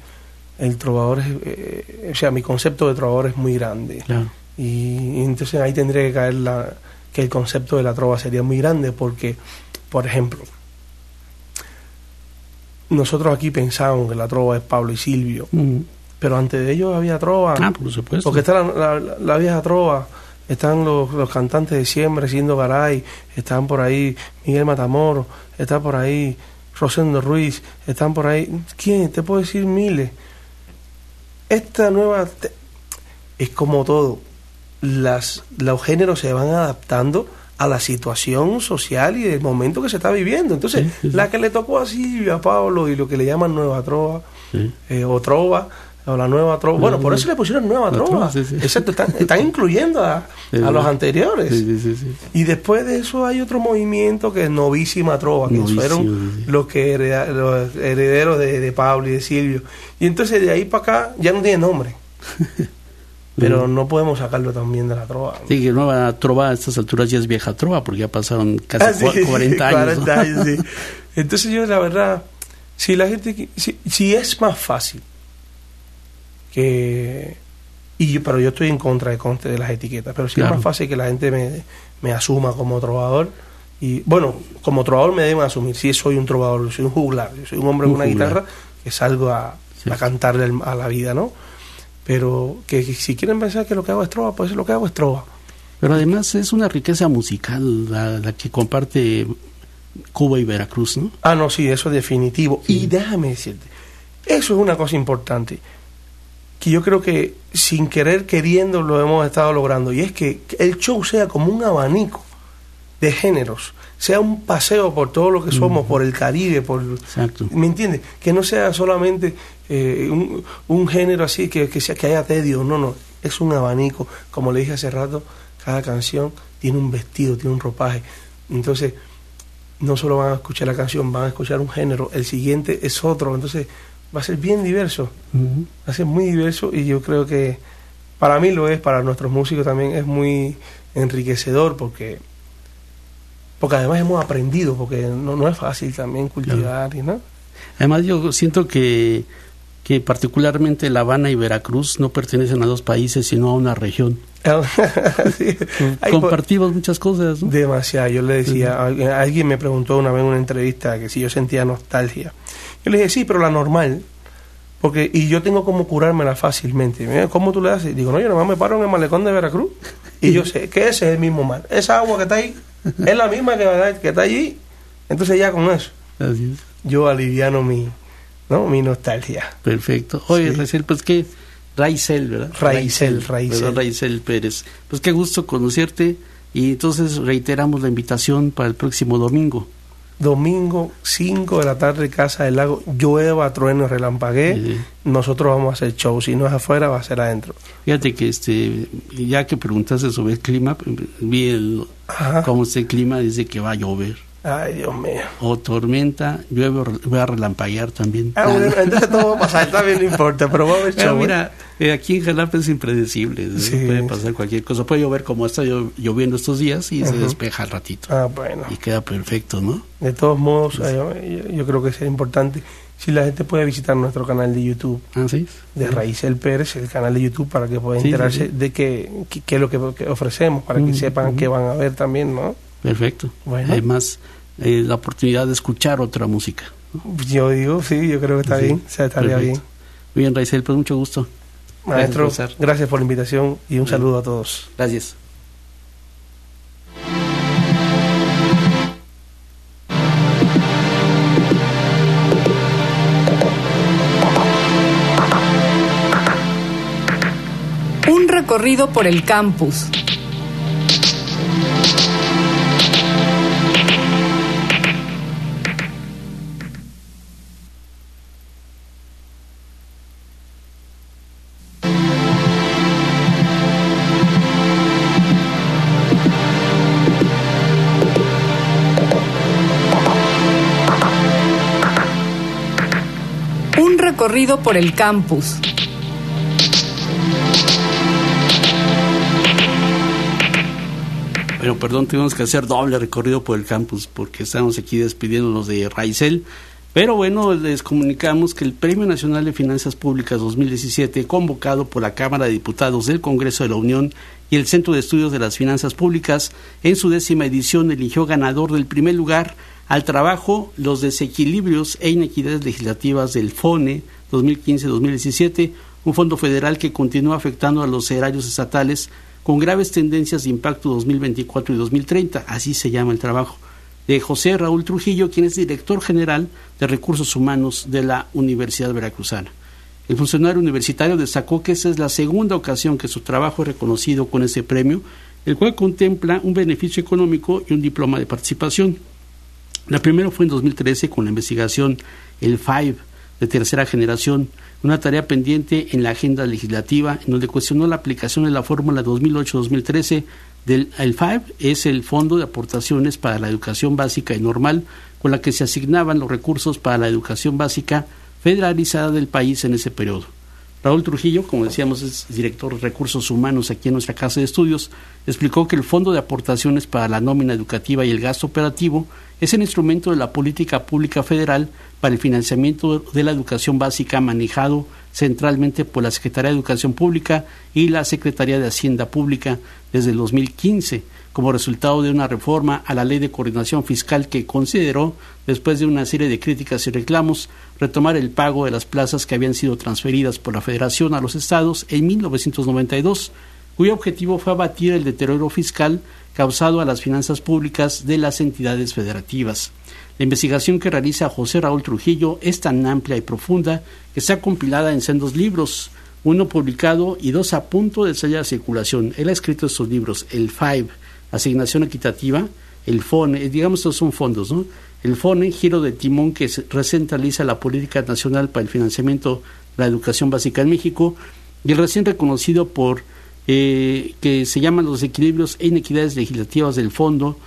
o sea, mi concepto de trovador es muy grande. Claro. Y entonces ahí tendría que caer que el concepto de la trova sería muy grande, porque, por ejemplo, nosotros aquí pensábamos que la trova es Pablo y Silvio, pero antes de ellos había trova. Por supuesto. Porque está la vieja trova, están los cantantes de siempre, Siendo Garay, están por ahí Miguel Matamoros, está por ahí Rosendo Ruiz, están por ahí, ¿quién? Te puedo decir miles. Esta nueva es como todo, los géneros se van adaptando a la situación social y del momento que se está viviendo. Entonces, la que le tocó a Silvio, a Pablo, y lo que le llaman nueva trova, o trova, o la nueva trova. Bueno, por eso le pusieron nueva trova. Sí, sí. Exacto, están incluyendo a los anteriores. Sí. Y después de eso hay otro movimiento que es Novísima Trova, que fueron los herederos de Pablo y de Silvio. Y entonces de ahí para acá ya no tiene nombre. Pero no podemos sacarlo también de la trova. Sí, que nueva trova a estas alturas ya es vieja trova, porque ya pasaron casi 40 años. 40 años, sí. Entonces yo, la verdad, si la gente... Si es más fácil que... pero yo estoy en contra de las etiquetas, pero si es más fácil que la gente me asuma como trovador, y bueno, como trovador me deben asumir, si soy un trovador, soy un juglar, yo soy un hombre con una guitarra que salgo a cantarle a la vida, ¿no? Pero que si quieren pensar que lo que hago es trova, pues lo que hago es trova. Pero además es una riqueza musical la que comparte Cuba y Veracruz, ¿no? Ah, no, sí, eso es definitivo. Sí. Y déjame decirte, eso es una cosa importante, que yo creo que sin querer, queriendo, lo hemos estado logrando, y es que el show sea como un abanico de géneros, sea un paseo por todo lo que somos, por el Caribe, Exacto. ¿Me entiendes? Que no sea solamente un género así que haya tedio, no, es un abanico. Como le dije hace rato, cada canción tiene un vestido, tiene un ropaje. Entonces, no solo van a escuchar la canción, van a escuchar un género, el siguiente es otro, entonces va a ser bien diverso, va a ser muy diverso, y yo creo que para mí lo es, para nuestros músicos también es muy enriquecedor, porque además hemos aprendido, porque no es fácil también cultivar, ¿no? Además yo siento que particularmente La Habana y Veracruz no pertenecen a dos países, sino a una región. Sí. Compartimos muchas cosas, ¿no? Demasiado. Yo le decía, alguien me preguntó una vez en una entrevista que si yo sentía nostalgia. Yo le dije, sí, pero la normal, y yo tengo como curármela fácilmente. Mira, ¿cómo tú le haces? Digo, no, yo nomás me paro en el malecón de Veracruz y yo sé que ese es el mismo mar. Esa agua que está ahí es la misma que está allí. Entonces ya con eso yo aliviano mi nostalgia. Perfecto. Oye, sí. Raicel, pues qué, Raicel, ¿verdad? Raicel Pérez. Pues qué gusto conocerte, y entonces reiteramos la invitación para el próximo domingo. Domingo, 5 de la tarde, Casa del Lago, llueva, trueno, relampaguee, nosotros vamos a hacer show, si no es afuera va a ser adentro. Fíjate que ya que preguntaste sobre el clima, vi cómo está el clima, dice que va a llover. Ay, Dios mío. O tormenta, llueve, voy a relampaguear también. Bueno, entonces todo va a pasar, también no importa, pero va a haber show. Mira, aquí en Jalapa es impredecible, puede pasar cualquier cosa. Puede llover como está lloviendo estos días y se despeja al ratito. Bueno. Y queda perfecto, ¿no? De todos modos, yo creo que es importante, si la gente puede visitar nuestro canal de YouTube. ¿Sí? De Raicel Pérez, el canal de YouTube, para que puedan enterarse de qué es lo que ofrecemos, para que sepan qué van a ver también, ¿no? Perfecto. Bueno. Además, la oportunidad de escuchar otra música, ¿no? Yo digo, sí, yo creo que está bien, estaría bien. Muy bien, Raicel, pues mucho gusto. Maestro, gracias por la invitación y un saludo a todos. Gracias. Un recorrido por el campus. Un recorrido por el campus. Pero perdón, tuvimos que hacer doble recorrido por el campus porque estamos aquí despidiéndonos de Raicel. Pero bueno, les comunicamos que el Premio Nacional de Finanzas Públicas 2017, convocado por la Cámara de Diputados del Congreso de la Unión y el Centro de Estudios de las Finanzas Públicas, en su 10ª edición eligió ganador del primer lugar al trabajo Los desequilibrios e inequidades legislativas del FONE 2015-2017, un fondo federal que continúa afectando a los erarios estatales con graves tendencias de impacto 2024 y 2030, así se llama el trabajo, de José Raúl Trujillo, quien es director general de Recursos Humanos de la Universidad Veracruzana. El funcionario universitario destacó que esa es la segunda ocasión que su trabajo es reconocido con ese premio, el cual contempla un beneficio económico y un diploma de participación. La primera fue en 2013 con la investigación El FIVE, de tercera generación, una tarea pendiente en la agenda legislativa, en donde cuestionó la aplicación de la fórmula 2008-2013 del FAB, es el Fondo de Aportaciones para la Educación Básica y Normal, con la que se asignaban los recursos para la educación básica federalizada del país en ese periodo. Raúl Trujillo, como decíamos, es director de Recursos Humanos aquí en nuestra Casa de Estudios, explicó que el Fondo de Aportaciones para la Nómina Educativa y el Gasto Operativo es el instrumento de la política pública federal para el financiamiento de la educación básica manejado centralmente por la Secretaría de Educación Pública y la Secretaría de Hacienda Pública desde el 2015, como resultado de una reforma a la Ley de Coordinación Fiscal que consideró, después de una serie de críticas y reclamos, retomar el pago de las plazas que habían sido transferidas por la Federación a los estados en 1992, cuyo objetivo fue abatir el deterioro fiscal causado a las finanzas públicas de las entidades federativas. La investigación que realiza José Raúl Trujillo es tan amplia y profunda que está compilada en sendos libros, uno publicado y 2 a punto de salir a circulación. Él ha escrito estos libros: el FAIB, Asignación Equitativa; el FONE, digamos estos son fondos, ¿no? El FONE, Giro de Timón, que recentraliza la política nacional para el financiamiento de la educación básica en México; y el recién reconocido por que se llaman los equilibrios e inequidades legislativas del Fondo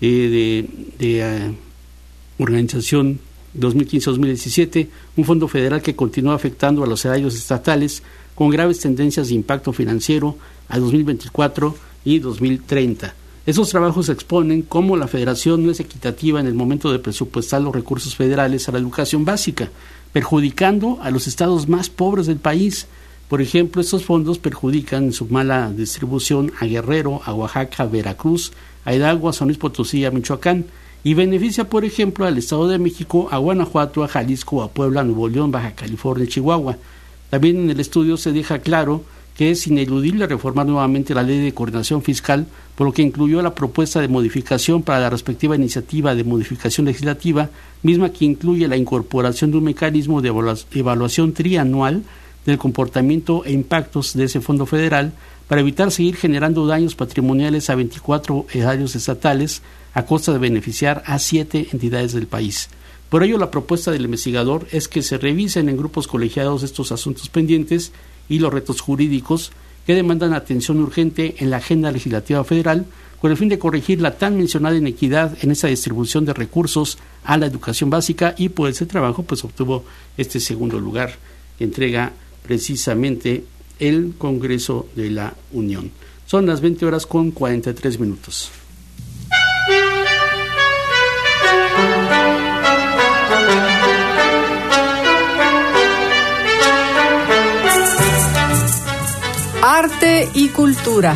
de Organización 2015-2017, un fondo federal que continúa afectando a los erarios estatales con graves tendencias de impacto financiero a 2024 y 2030. Esos trabajos exponen cómo la Federación no es equitativa en el momento de presupuestar los recursos federales a la educación básica, perjudicando a los estados más pobres del país. Por ejemplo, estos fondos perjudican en su mala distribución a Guerrero, a Oaxaca, a Veracruz, a Hidalgo, a San Luis Potosí y a Michoacán, y beneficia, por ejemplo, al Estado de México, a Guanajuato, a Jalisco, a Puebla, Nuevo León, Baja California y Chihuahua. También en el estudio se deja claro que es ineludible reformar nuevamente la Ley de Coordinación Fiscal, por lo que incluyó la propuesta de modificación para la respectiva iniciativa de modificación legislativa, misma que incluye la incorporación de un mecanismo de evaluación trianual del comportamiento e impactos de ese fondo federal para evitar seguir generando daños patrimoniales a 24 erarios estatales a costa de beneficiar a 7 entidades del país. Por ello, la propuesta del investigador es que se revisen en grupos colegiados estos asuntos pendientes y los retos jurídicos que demandan atención urgente en la agenda legislativa federal, con el fin de corregir la tan mencionada inequidad en esa distribución de recursos a la educación básica, y por ese trabajo pues obtuvo este segundo lugar que entrega precisamente el Congreso de la Unión. Son las 20:43. Arte y cultura.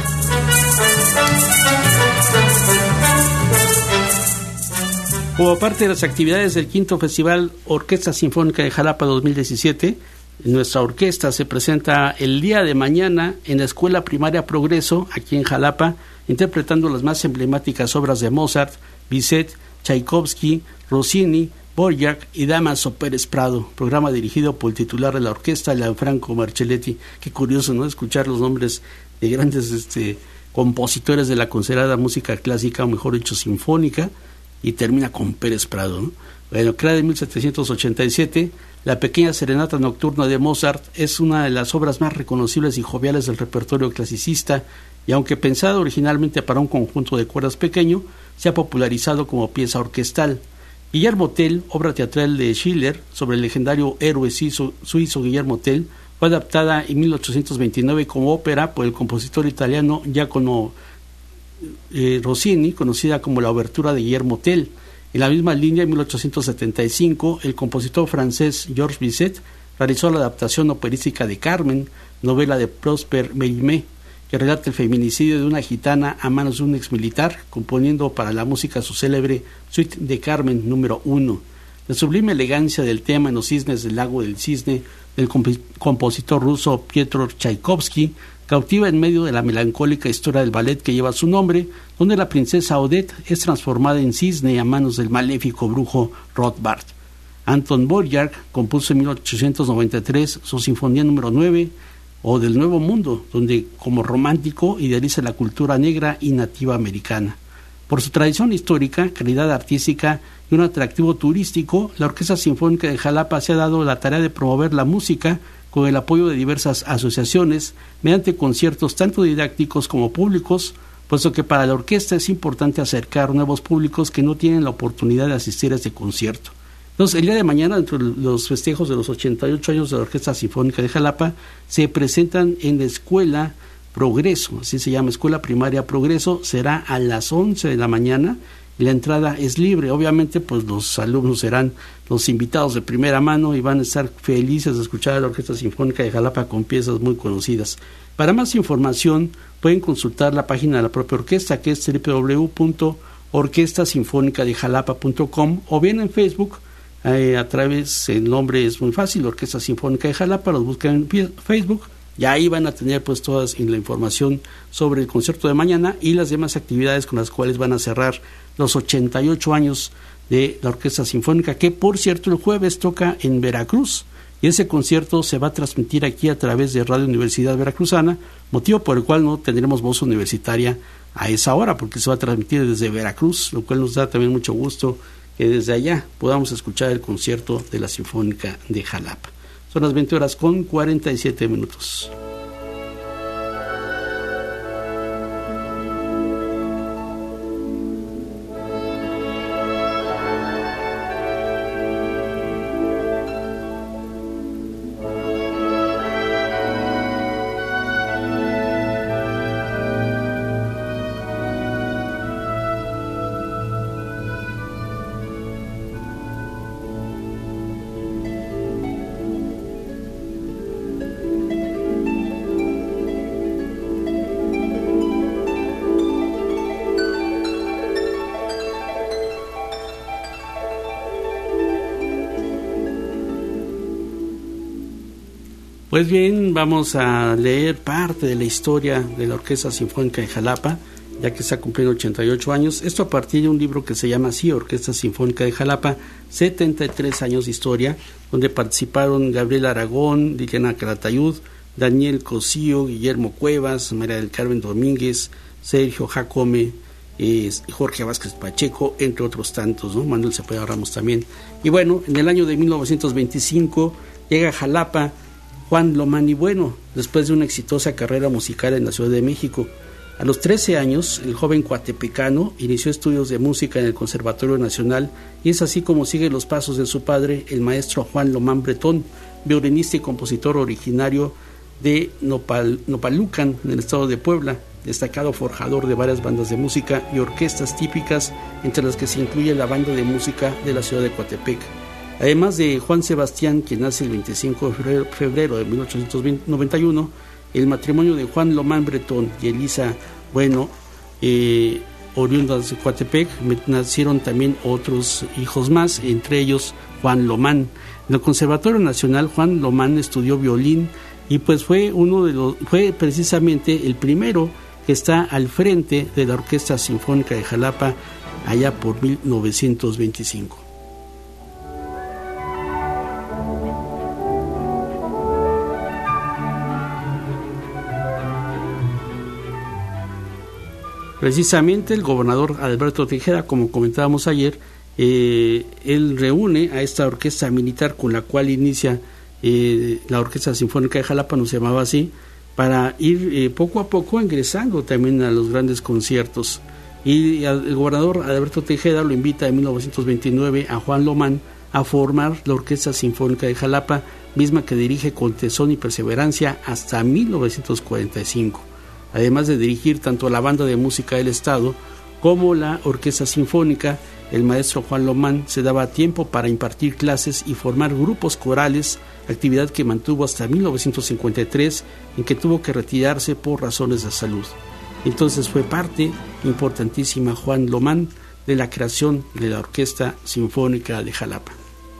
Como parte de las actividades del quinto Festival Orquesta Sinfónica de Jalapa 2017, nuestra orquesta se presenta el día de mañana en la Escuela Primaria Progreso, aquí en Jalapa, interpretando las más emblemáticas obras de Mozart, Bizet, Tchaikovsky, Rossini, Dvorak y Dámaso Pérez Prado, programa dirigido por el titular de la orquesta, Gianfranco Marcelletti. Qué curioso, ¿no?, escuchar los nombres de grandes compositores de la considerada música clásica, o mejor dicho, sinfónica, y termina con Pérez Prado, ¿no? Bueno, creada en 1787, la pequeña serenata nocturna de Mozart es una de las obras más reconocibles y joviales del repertorio clasicista, y aunque pensada originalmente para un conjunto de cuerdas pequeño, se ha popularizado como pieza orquestal. Guillermo Tell, obra teatral de Schiller sobre el legendario héroe suizo Guillermo Tell, fue adaptada en 1829 como ópera por el compositor italiano Giacomo Rossini, conocida como la Obertura de Guillermo Tell. En la misma línea, en 1875, el compositor francés Georges Bizet realizó la adaptación operística de Carmen, novela de Prosper Mérimée, que relata el feminicidio de una gitana a manos de un exmilitar, componiendo para la música su célebre Suite de Carmen número 1. La sublime elegancia del tema en los cisnes del lago del cisne del compositor ruso Piotr Tchaikovsky cautiva en medio de la melancólica historia del ballet que lleva su nombre, donde la princesa Odette es transformada en cisne a manos del maléfico brujo Rothbard. Anton Dvorak compuso en 1893 su Sinfonía número 9, o del Nuevo Mundo, donde como romántico idealiza la cultura negra y nativa americana. Por su tradición histórica, calidad artística y un atractivo turístico, la Orquesta Sinfónica de Jalapa se ha dado la tarea de promover la música con el apoyo de diversas asociaciones, mediante conciertos tanto didácticos como públicos, puesto que para la orquesta es importante acercar nuevos públicos que no tienen la oportunidad de asistir a este concierto. Entonces, el día de mañana, dentro de los festejos de los 88 años de la Orquesta Sinfónica de Jalapa, se presentan en la Escuela Progreso, así se llama, Escuela Primaria Progreso, será a las 11 de la mañana, y la entrada es libre. Obviamente, pues los alumnos serán los invitados de primera mano y van a estar felices de escuchar a la Orquesta Sinfónica de Jalapa con piezas muy conocidas. Para más información, pueden consultar la página de la propia orquesta, que es www.orquestasinfonicadejalapa.com, o bien en Facebook, a través, el nombre es muy fácil, Orquesta Sinfónica de Jalapa, los buscan en Facebook, y ahí van a tener pues toda la información sobre el concierto de mañana y las demás actividades con las cuales van a cerrar los 88 años de la Orquesta Sinfónica, que por cierto el jueves toca en Veracruz, y ese concierto se va a transmitir aquí a través de Radio Universidad Veracruzana, motivo por el cual no tendremos voz universitaria a esa hora, porque se va a transmitir desde Veracruz, lo cual nos da también mucho gusto que desde allá podamos escuchar el concierto de la Sinfónica de Jalapa. Son las 20:47. Pues bien, vamos a leer parte de la historia de la Orquesta Sinfónica de Jalapa, ya que está cumpliendo 88 años. Esto a partir de un libro que se llama así, Orquesta Sinfónica de Jalapa, 73 años de historia, donde participaron Gabriel Aragón, Liliana Calatayud, Daniel Cosío, Guillermo Cuevas, María del Carmen Domínguez, Sergio Jacome, Jorge Vázquez Pacheco, entre otros tantos, ¿no? Manuel Cepeda Ramos también. Y bueno, en el año de 1925 llega a Jalapa Juan Lomán y Bueno, después de una exitosa carrera musical en la Ciudad de México. A los 13 años, el joven coatepecano inició estudios de música en el Conservatorio Nacional, y es así como sigue los pasos de su padre, el maestro Juan Lomán Bretón, violinista y compositor originario de Nopalucan, en el estado de Puebla, destacado forjador de varias bandas de música y orquestas típicas, entre las que se incluye la Banda de Música de la ciudad de Coatepec. Además de Juan Sebastián, quien nace el 25 de febrero de 1891, el matrimonio de Juan Lomán Bretón y Elisa Bueno, oriundas de Coatepec, nacieron también otros hijos más, entre ellos Juan Lomán. En el Conservatorio Nacional, Juan Lomán estudió violín y pues fue precisamente el primero que está al frente de la Orquesta Sinfónica de Jalapa allá por 1925. Precisamente el gobernador Alberto Tejeda, como comentábamos ayer, él reúne a esta orquesta militar con la cual inicia la Orquesta Sinfónica de Jalapa, no se llamaba así, para ir poco a poco ingresando también a los grandes conciertos. Y el gobernador Alberto Tejeda lo invita en 1929 a Juan Lomán a formar la Orquesta Sinfónica de Jalapa, misma que dirige con tesón y perseverancia hasta 1945. Además de dirigir tanto la Banda de Música del Estado como la Orquesta Sinfónica, el maestro Juan Lomán se daba tiempo para impartir clases y formar grupos corales, actividad que mantuvo hasta 1953, en que tuvo que retirarse por razones de salud. Entonces fue parte importantísima Juan Lomán de la creación de la Orquesta Sinfónica de Jalapa.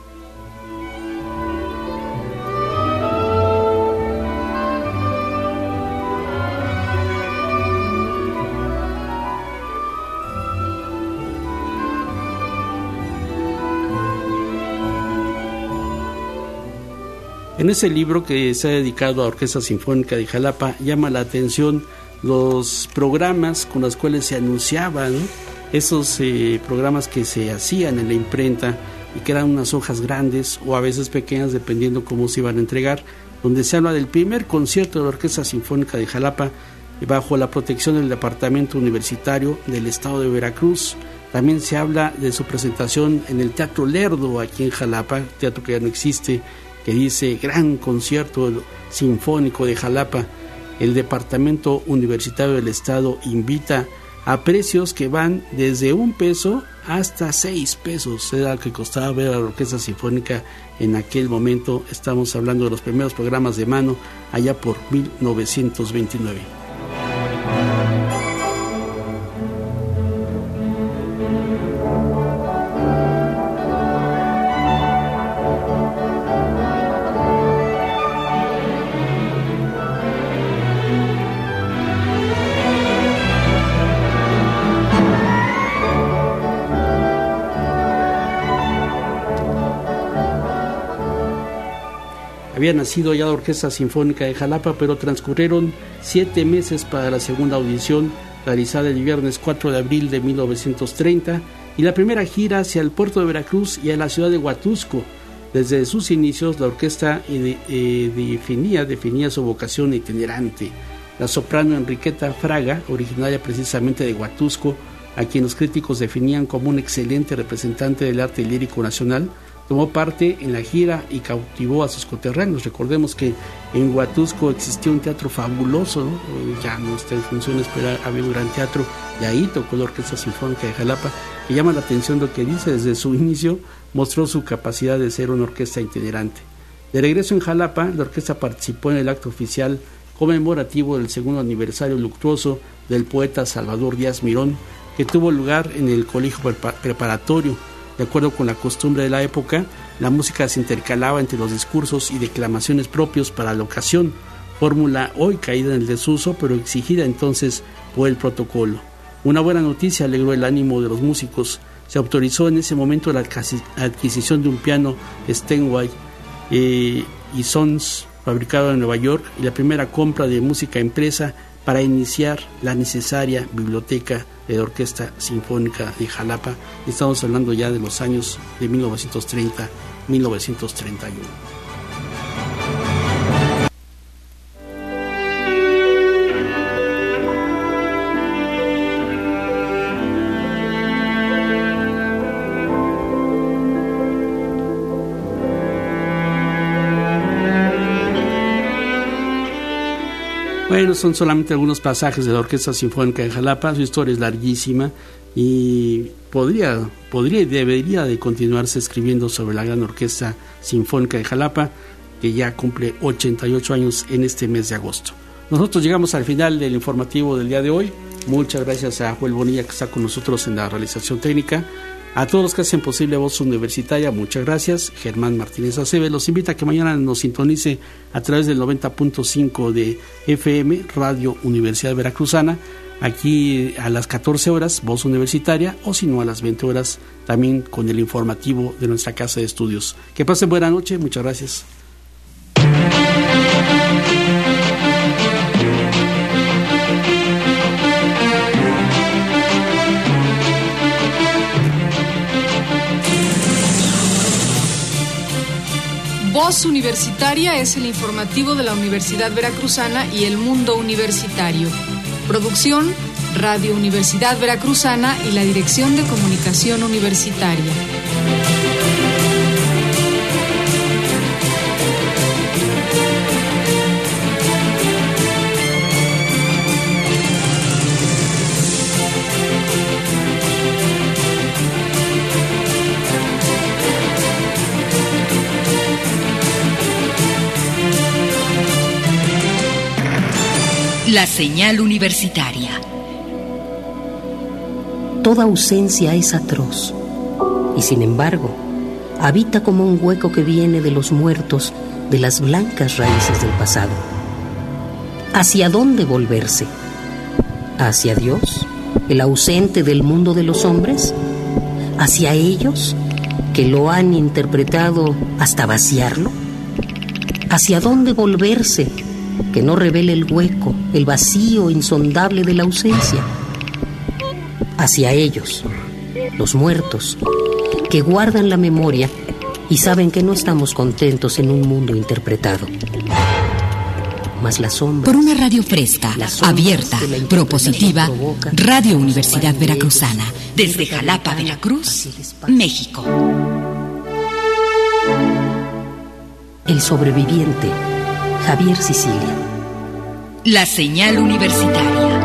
En ese libro, que se ha dedicado a Orquesta Sinfónica de Jalapa, llama la atención los programas con los cuales se anunciaban esos programas que se hacían en la imprenta y que eran unas hojas grandes o a veces pequeñas dependiendo cómo se iban a entregar, donde se habla del primer concierto de la Orquesta Sinfónica de Jalapa bajo la protección del Departamento Universitario del Estado de Veracruz. También se habla de su presentación en el Teatro Lerdo aquí en Jalapa, teatro que ya no existe, que dice Gran Concierto Sinfónico de Jalapa. El Departamento Universitario del Estado invita a precios que van desde $1 hasta $6. Era lo que costaba ver a la Orquesta Sinfónica en aquel momento. Estamos hablando de los primeros programas de mano allá por 1929. Había nacido ya la Orquesta Sinfónica de Jalapa, pero transcurrieron 7 meses para la segunda audición, realizada el viernes 4 de abril de 1930, y la primera gira hacia el puerto de Veracruz y a la ciudad de Huatusco. Desde sus inicios, la orquesta definía su vocación itinerante. La soprano Enriqueta Fraga, originaria precisamente de Huatusco, a quien los críticos definían como un excelente representante del arte lírico nacional, tomó parte en la gira y cautivó a sus coterráneos. Recordemos que en Huatusco existía un teatro fabuloso, ¿no? Ya no está en funciones, pero había un gran teatro, y ahí tocó la Orquesta Sinfónica de Jalapa, que llama la atención lo que dice. Desde su inicio mostró su capacidad de ser una orquesta itinerante. De regreso en Jalapa, la orquesta participó en el acto oficial conmemorativo del segundo aniversario luctuoso del poeta Salvador Díaz Mirón, que tuvo lugar en el Colegio Preparatorio. De acuerdo con la costumbre de la época, la música se intercalaba entre los discursos y declamaciones propios para la ocasión, fórmula hoy caída en el desuso, pero exigida entonces por el protocolo. Una buena noticia alegró el ánimo de los músicos. Se autorizó en ese momento la adquisición de un piano Steinway y Sons, fabricado en Nueva York, y la primera compra de música impresa para iniciar la necesaria biblioteca de la Orquesta Sinfónica de Jalapa. Estamos hablando ya de los años de 1930-1931. Bueno, son solamente algunos pasajes de la Orquesta Sinfónica de Jalapa. Su historia es larguísima y podría y debería de continuarse escribiendo sobre la gran Orquesta Sinfónica de Jalapa, que ya cumple 88 años en este mes de agosto. Nosotros llegamos al final del informativo del día de hoy. Muchas gracias a Joel Bonilla, que está con nosotros en la realización técnica. A todos los que hacen posible Voz Universitaria, muchas gracias. Germán Martínez Aceves los invita a que mañana nos sintonice a través del 90.5 de FM, Radio Universidad Veracruzana, aquí a las 14 horas, Voz Universitaria, o si no a las 20 horas, también con el informativo de nuestra casa de estudios. Que pasen buena noche, muchas gracias. Voz Universitaria es el informativo de la Universidad Veracruzana y el mundo universitario. Producción, Radio Universidad Veracruzana y la Dirección de Comunicación Universitaria. La señal universitaria. Toda ausencia es atroz, y sin embargo, habita como un hueco que viene de los muertos, de las blancas raíces del pasado. ¿Hacia dónde volverse? ¿Hacia Dios, el ausente del mundo de los hombres? ¿Hacia ellos, que lo han interpretado hasta vaciarlo? ¿Hacia dónde volverse, que no revele el hueco, el vacío insondable de la ausencia? hacia ellos, los muertos, que guardan la memoria y saben que no estamos contentos en un mundo interpretado. Mas las sombras, por una radio fresca, abierta, propositiva, Radio Universidad Veracruzana, desde Jalapa, Veracruz, México. El sobreviviente, Javier Sicilia. La señal universitaria.